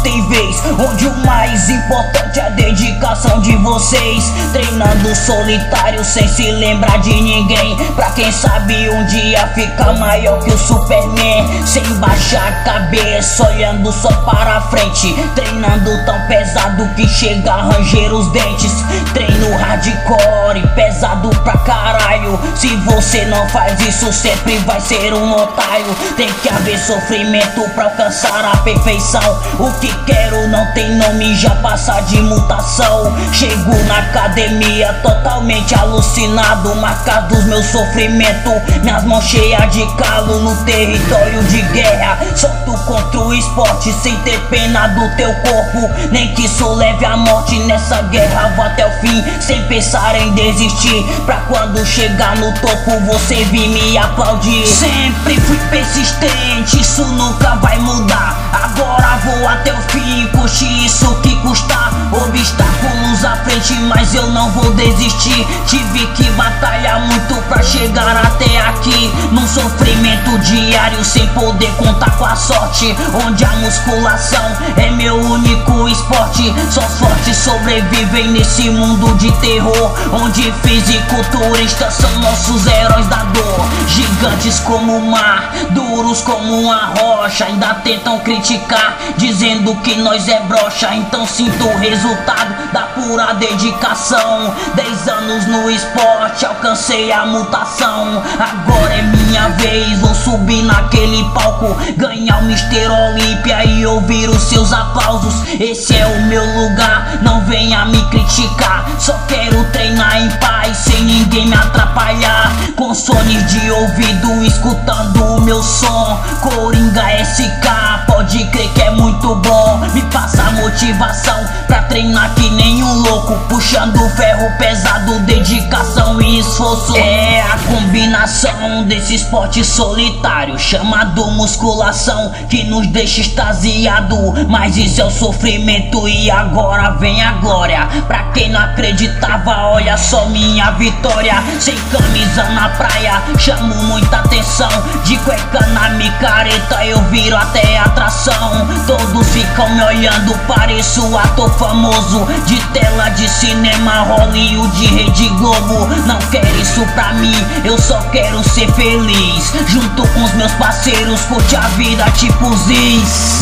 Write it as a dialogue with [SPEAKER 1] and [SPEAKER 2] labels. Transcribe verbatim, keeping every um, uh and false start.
[SPEAKER 1] tem vez, onde o mais importante é a dedicação de vocês. Treinando solitário sem se lembrar de ninguém, pra quem sabe um dia ficar maior que o Superman. Sem baixar a cabeça, olhando só para frente, treinando tão pesado que chega a ranger os dentes. Treino hardcore, pesado pra caralho. Se você não faz isso, sempre vai ser um otário. Tem que haver sofrimento pra alcançar a perfeição. O que quero não tem nome, já passa de mutação. Chego na academia totalmente alucinado, marcado dos meus sofrimentos, minhas mãos cheias de calo no território de guerra. Solto contra o esporte sem ter pena do teu corpo, nem que isso leve à morte. Nessa guerra vou até o fim, sem pensar em desistir, pra quando chegar no topo você vir me aplaudir. Sempre fui persistente, isso nunca vai mudar. Agora vou até o fim, custe isso que custar. Obstáculos à frente, mas eu não vou desistir. Tive que batalhar muito pra chegar até aqui, num sofrimento diário sem poder contar com a sorte. Onde a musculação é meu único esporte. Só os fortes sobrevivem nesse mundo de terror, onde fisiculturistas são nossos heróis da dor. Gigantes como o mar, duros como uma rocha, ainda tentam criticar, dizendo que nós é broxa. Então sinto o resultado da pura dedicação. Dez anos no esporte, alcancei a mutação. Agora é minha vez, vou subir naquele palco, ganhar o mister Olímpia e ouvir os seus aplausos. Esse é o meu lugar, não venha me criticar. Só quero treinar em paz, sem ninguém me atrapalhar. Com fones de ouvido, escutando o meu som. Coringa S K, pode crer que é muito bom. Me passa motivação pra treinar que nem um louco, puxando ferro pesado, dedicação e esforço. É a combinação desse esporte solitário chamado musculação que nos deixa extasiado. Mas isso é o sofrimento e agora vem a glória. Pra quem não acreditava, olha só minha vitória. Sem camisa na praia, chamo muita atenção. De cueca na micareta, eu viro até atração. Todos ficam me olhando, pareço ator famoso de tela de cinema, Hollywood, Rede Globo. Não quero isso pra mim, eu só quero ser feliz. Junto com os meus parceiros, curte a vida tipo Ziz.